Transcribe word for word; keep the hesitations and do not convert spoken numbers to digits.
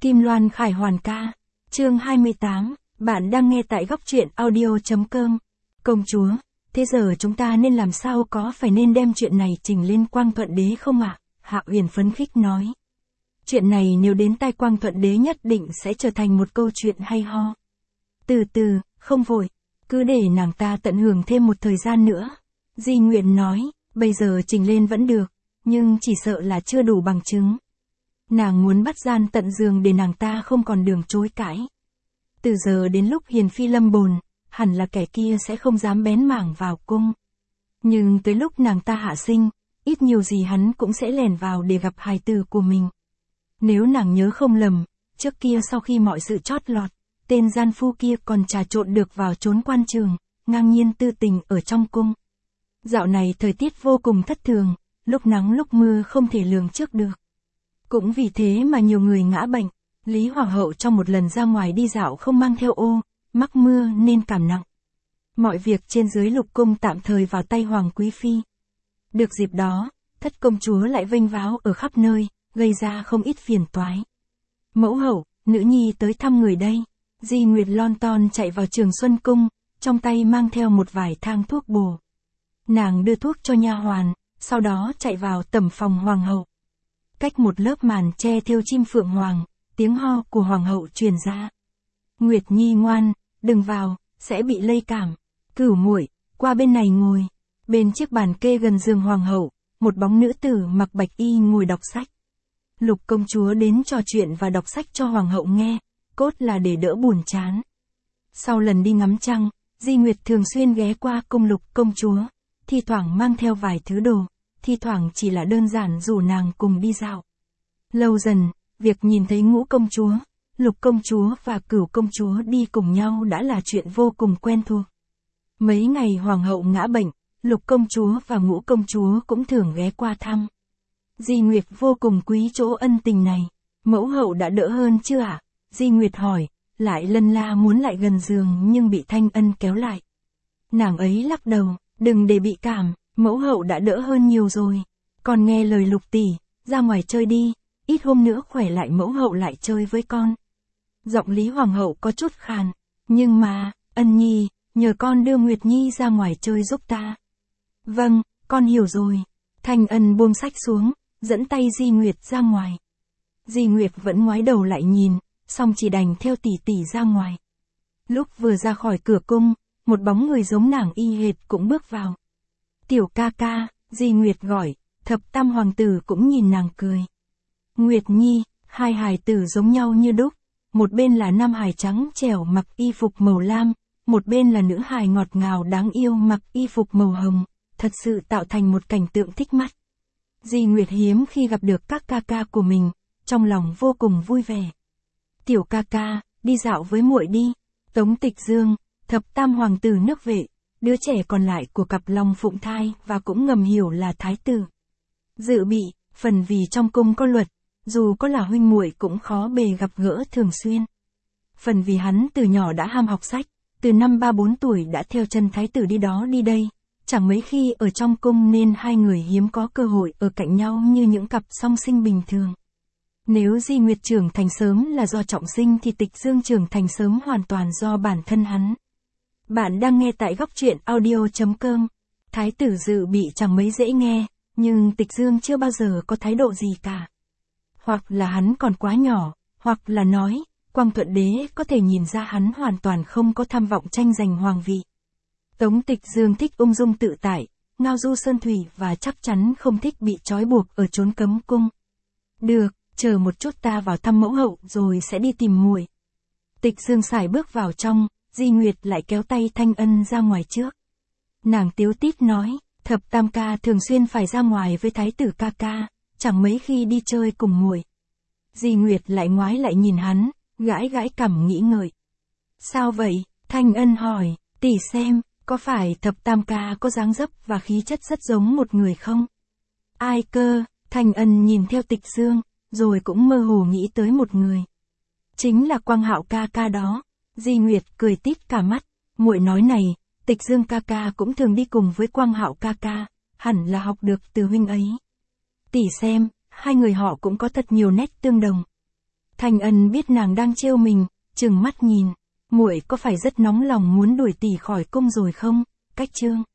Kim Loan Khải Hoàn ca. Chương hai mươi tám, bạn đang nghe tại góc truyện audio.com. Công chúa, thế giờ chúng ta nên làm sao, có phải nên đem chuyện này trình lên Quang Thuận Đế không ạ? Hạ Uyển phấn khích nói. Chuyện này nếu đến tai Quang Thuận Đế nhất định sẽ trở thành một câu chuyện hay ho. Từ từ, không vội, cứ để nàng ta tận hưởng thêm một thời gian nữa. Di Nguyệt nói, bây giờ trình lên vẫn được, nhưng chỉ sợ là chưa đủ bằng chứng. Nàng muốn bắt gian tận giường để nàng ta không còn đường chối cãi. Từ giờ đến lúc Hiền Phi lâm bồn, hẳn là kẻ kia sẽ không dám bén mảng vào cung. Nhưng tới lúc nàng ta hạ sinh, ít nhiều gì hắn cũng sẽ lèn vào để gặp hài tử của mình. Nếu nàng nhớ không lầm, trước kia sau khi mọi sự chót lọt, tên gian phu kia còn trà trộn được vào chốn quan trường, ngang nhiên tư tình ở trong cung. Dạo này thời tiết vô cùng thất thường, lúc nắng lúc mưa không thể lường trước được. Cũng vì thế mà nhiều người ngã bệnh. Lý Hoàng hậu trong một lần ra ngoài đi dạo không mang theo ô, mắc mưa nên cảm nặng. Mọi việc trên dưới lục cung tạm thời vào tay Hoàng Quý Phi. Được dịp đó, thất công chúa lại vênh váo ở khắp nơi, gây ra không ít phiền toái. Mẫu hậu, nữ nhi tới thăm người đây. Di Nguyệt lon ton chạy vào Trường Xuân Cung, trong tay mang theo một vài thang thuốc bổ. Nàng đưa thuốc cho nha hoàn, sau đó chạy vào tẩm phòng Hoàng hậu. Cách một lớp màn che thêu chim phượng hoàng, tiếng ho của Hoàng hậu truyền ra. Nguyệt Nhi ngoan, đừng vào, sẽ bị lây cảm. Cửu muội, qua bên này ngồi. Bên chiếc bàn kê gần giường Hoàng hậu, một bóng nữ tử mặc bạch y ngồi đọc sách. Lục công chúa đến trò chuyện và đọc sách cho Hoàng hậu nghe, cốt là để đỡ buồn chán. Sau lần đi ngắm trăng, Di Nguyệt thường xuyên ghé qua cung Lục công chúa, thi thoảng mang theo vài thứ đồ, thi thoảng chỉ là đơn giản rủ nàng cùng đi dạo. Lâu dần, việc nhìn thấy Ngũ công chúa, Lục công chúa và Cửu công chúa đi cùng nhau đã là chuyện vô cùng quen thuộc. Mấy ngày Hoàng hậu ngã bệnh, Lục công chúa và Ngũ công chúa cũng thường ghé qua thăm. Di Nguyệt vô cùng quý chỗ ân tình này. Mẫu hậu đã đỡ hơn chưa ạ? À? Di Nguyệt hỏi, lại lân la muốn lại gần giường nhưng bị Thanh Ân kéo lại. Nàng ấy lắc đầu, đừng để bị cảm, mẫu hậu đã đỡ hơn nhiều rồi. Còn nghe lời Lục tỷ, ra ngoài chơi đi, ít hôm nữa khỏe lại mẫu hậu lại chơi với con. Giọng Lý Hoàng hậu có chút khàn, nhưng mà, Ân nhi, nhờ con đưa Nguyệt Nhi ra ngoài chơi giúp ta. Vâng, con hiểu rồi. Thanh Ân buông sách xuống, dẫn tay Di Nguyệt ra ngoài. Di Nguyệt vẫn ngoái đầu lại nhìn, song chỉ đành theo tỷ tỷ ra ngoài. Lúc vừa ra khỏi cửa cung, một bóng người giống nàng y hệt cũng bước vào. Tiểu ca ca, Di Nguyệt gọi, thập tam hoàng tử cũng nhìn nàng cười. Nguyệt Nhi, hai hài tử giống nhau như đúc, một bên là nam hài trắng trẻo mặc y phục màu lam, một bên là nữ hài ngọt ngào đáng yêu mặc y phục màu hồng, thật sự tạo thành một cảnh tượng thích mắt. Di Nguyệt hiếm khi gặp được các ca ca của mình, trong lòng vô cùng vui vẻ. Tiểu ca ca, đi dạo với muội đi. Tống Tịch Dương, thập tam hoàng tử nước Vệ, đứa trẻ còn lại của cặp Long Phụng thai và cũng ngầm hiểu là thái tử. Dự bị, phần vì trong cung có luật, dù có là huynh muội cũng khó bề gặp gỡ thường xuyên. Phần vì hắn từ nhỏ đã ham học sách, từ năm ba bốn tuổi đã theo chân thái tử đi đó đi đây, chẳng mấy khi ở trong cung nên hai người hiếm có cơ hội ở cạnh nhau như những cặp song sinh bình thường. Nếu Di Nguyệt trưởng thành sớm là do trọng sinh thì Tịch Dương trưởng thành sớm hoàn toàn do bản thân hắn. Bạn đang nghe tại góc truyện audio.com. Thái tử Dự Bị chẳng mấy dễ nghe, nhưng Tịch Dương chưa bao giờ có thái độ gì cả. Hoặc là hắn còn quá nhỏ, hoặc là nói, Quang Thuận Đế có thể nhìn ra hắn hoàn toàn không có tham vọng tranh giành hoàng vị. Tống Tịch Dương thích ung dung tự tại, ngao du sơn thủy và chắc chắn không thích bị trói buộc ở chốn cấm cung. Được, chờ một chút ta vào thăm mẫu hậu rồi sẽ đi tìm muội. Tịch Dương sải bước vào trong, Di Nguyệt lại kéo tay Thanh Ân ra ngoài trước. Nàng tiếu tít nói, thập tam ca thường xuyên phải ra ngoài với thái tử ca ca, chẳng mấy khi đi chơi cùng muội. Di Nguyệt lại ngoái lại nhìn hắn, gãi gãi cằm nghĩ ngợi. Sao vậy? Thanh Ân hỏi, tỷ xem, có phải thập tam ca có dáng dấp và khí chất rất giống một người không? Ai cơ? Thanh Ân nhìn theo Tịch Dương, rồi cũng mơ hồ nghĩ tới một người. Chính là Quang Hạo ca ca đó. Di Nguyệt cười tít cả mắt, muội nói này, Tịch Dương ca ca cũng thường đi cùng với Quang Hạo ca ca, hẳn là học được từ huynh ấy. Tỷ xem, hai người họ cũng có thật nhiều nét tương đồng. Thanh Ân biết nàng đang trêu mình, trừng mắt nhìn. Muội có phải rất nóng lòng muốn đuổi tỷ khỏi cung rồi không? Cách Trương